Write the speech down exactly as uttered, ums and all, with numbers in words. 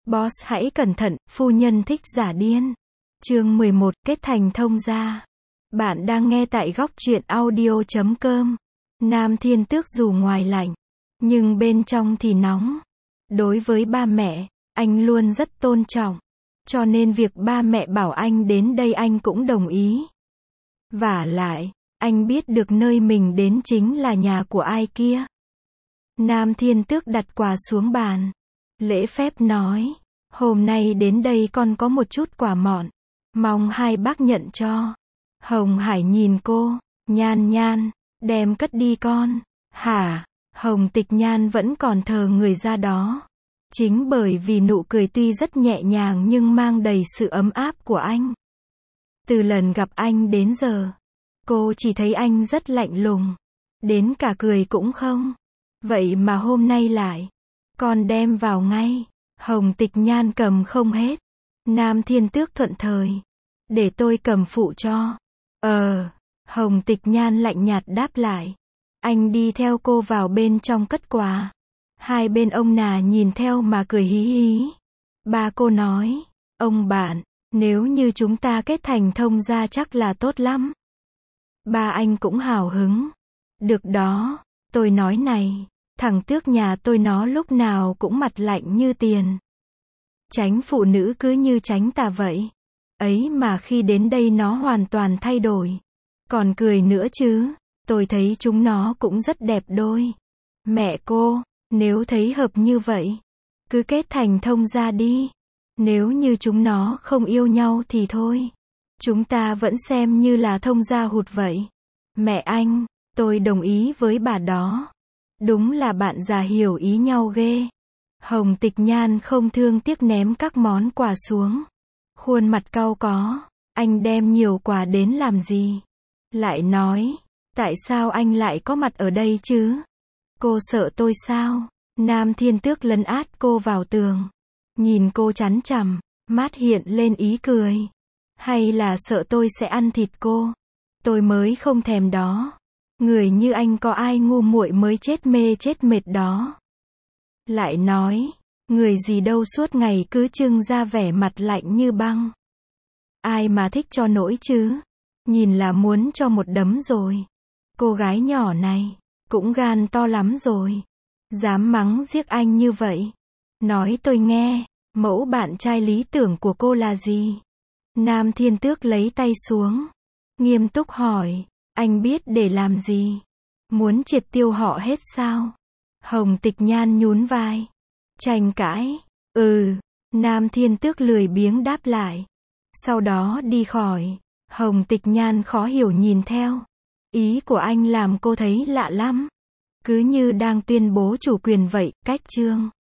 Boss hãy cẩn thận, phu nhân thích giả điên. Chương mười một, kết thành thông gia. Bạn đang nghe tại góc truyện audio chấm com. Nam Thiên Tước dù ngoài lạnh, nhưng bên trong thì nóng. Đối với ba mẹ, anh luôn rất tôn trọng. Cho nên việc ba mẹ bảo anh đến đây anh cũng đồng ý. Vả lại, anh biết được nơi mình đến chính là nhà của ai kia. Nam Thiên Tước đặt quà xuống bàn. Lễ phép nói, hôm nay đến đây con có một chút quà mọn. Mong hai bác nhận cho. Hồng Hải nhìn cô, Nhan Nhan, đem cất đi con. Hả? Hồng Tịch Nhan vẫn còn thờ người ra đó. Chính bởi vì nụ cười tuy rất nhẹ nhàng nhưng mang đầy sự ấm áp của anh. Từ lần gặp anh đến giờ, cô chỉ thấy anh rất lạnh lùng. Đến cả cười cũng không. Vậy mà hôm nay lại, con đem vào ngay. Hồng Tịch Nhan cầm không hết. Nam Thiên Tước thuận thời. Để tôi cầm phụ cho. Ờ, Hồng Tịch Nhan lạnh nhạt đáp lại. Anh đi theo cô vào bên trong cất quà. Hai bên ông nà nhìn theo mà cười hí hí. Ba cô nói, ông bạn, nếu như chúng ta kết thành thông gia chắc là tốt lắm. Ba anh cũng hào hứng. Được đó, tôi nói này, thằng Tước nhà tôi nó lúc nào cũng mặt lạnh như tiền. Tránh phụ nữ cứ như tránh tà vậy. Ấy mà khi đến đây nó hoàn toàn thay đổi. Còn cười nữa chứ, tôi thấy chúng nó cũng rất đẹp đôi. Mẹ cô, nếu thấy hợp như vậy, cứ kết thành thông gia đi. Nếu như chúng nó không yêu nhau thì thôi. Chúng ta vẫn xem như là thông gia hụt vậy. Mẹ anh, tôi đồng ý với bà đó. Đúng là bạn già hiểu ý nhau ghê. Hồng Tịch Nhan không thương tiếc ném các món quà xuống. Khuôn mặt cau có, anh đem nhiều quà đến làm gì? Lại nói, tại sao anh lại có mặt ở đây chứ? Cô sợ tôi sao? Nam Thiên Tước lấn át cô vào tường. Nhìn cô chắn chằm, mắt hiện lên ý cười. Hay là sợ tôi sẽ ăn thịt cô? Tôi mới không thèm đó. Người như anh có ai ngu muội mới chết mê chết mệt đó. Lại nói, người gì đâu suốt ngày cứ trưng ra vẻ mặt lạnh như băng. Ai mà thích cho nỗi chứ? Nhìn là muốn cho một đấm rồi. Cô gái nhỏ này, cũng gan to lắm rồi. Dám mắng giết anh như vậy. Nói tôi nghe, mẫu bạn trai lý tưởng của cô là gì? Nam Thiên Tước lấy tay xuống. Nghiêm túc hỏi, anh biết để làm gì? Muốn triệt tiêu họ hết sao? Hồng Tịch Nhan nhún vai. Tranh cãi. Ừ. Nam Thiên Tước lười biếng đáp lại. Sau đó đi khỏi. Hồng Tịch Nhan khó hiểu nhìn theo. Ý của anh làm cô thấy lạ lắm. Cứ như đang tuyên bố chủ quyền vậy, cách chương.